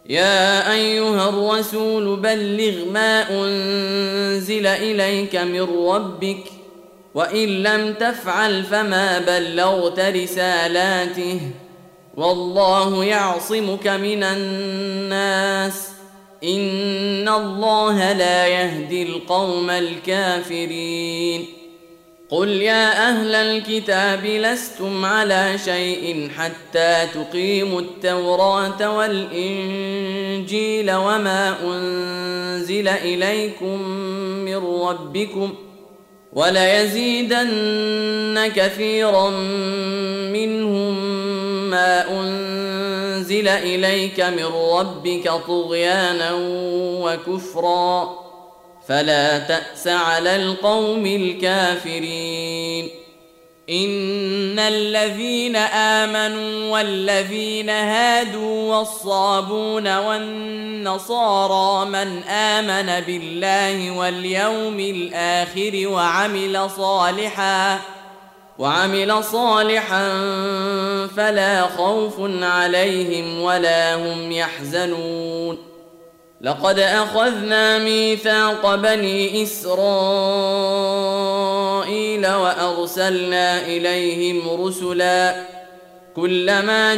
يا أيها الرسول بلغ ما أنزل إليك من ربك وإن لم تفعل فما بلغت رسالاته والله يعصمك من الناس إن الله لا يهدي القوم الكافرين. قل يا أهل الكتاب لستم على شيء حتى تقيموا التوراة والإنجيل وما أنزل إليكم من ربكم وليزيدن كثيرا منهم ما أنزل إليك من ربك طغيانا وكفرا فلا تأس على القوم الكافرين. إن الذين آمنوا والذين هادوا والصابون والنصارى من آمن بالله واليوم الآخر وعمل صالحا فلا خوف عليهم ولا هم يحزنون. لقد أخذنا ميثاق بني إسرائيل وأرسلنا إليهم رسلا كلما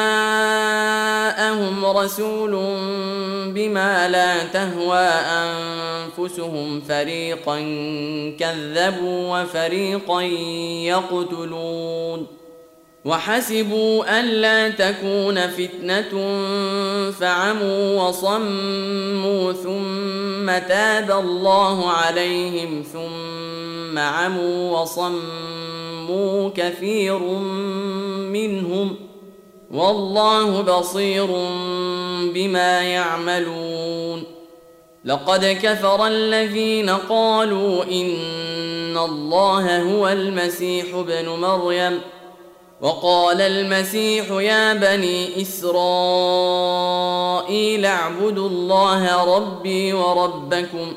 جاءهم رسول بما لا تهوى أنفسهم فريقا كذبوا وفريقا يقتلون وحسبوا ألا تكون فتنة فعموا وصموا ثم تاب الله عليهم ثم عموا وصموا كثير منهم والله بصير بما يعملون. لقد كفر الذين قالوا إن الله هو المسيح ابن مريم وقال المسيح يا بني إسرائيل اعبدوا الله ربي وربكم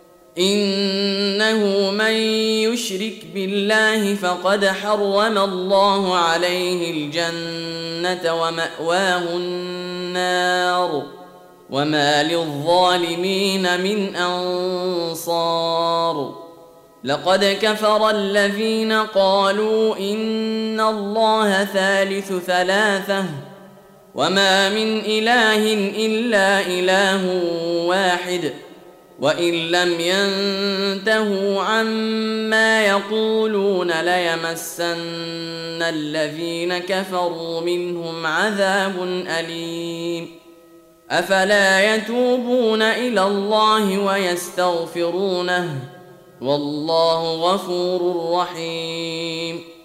إنه من يشرك بالله فقد حرم الله عليه الجنة ومأواه النار وما للظالمين من أنصار. لقد كفر الذين قالوا إن الله ثالث ثلاثة وما من إله إلا إله واحد وإن لم ينتهوا عما يقولون ليمسن الذين كفروا منهم عذاب أليم. أفلا يتوبون إلى الله ويستغفرونه والله غفور رحيم.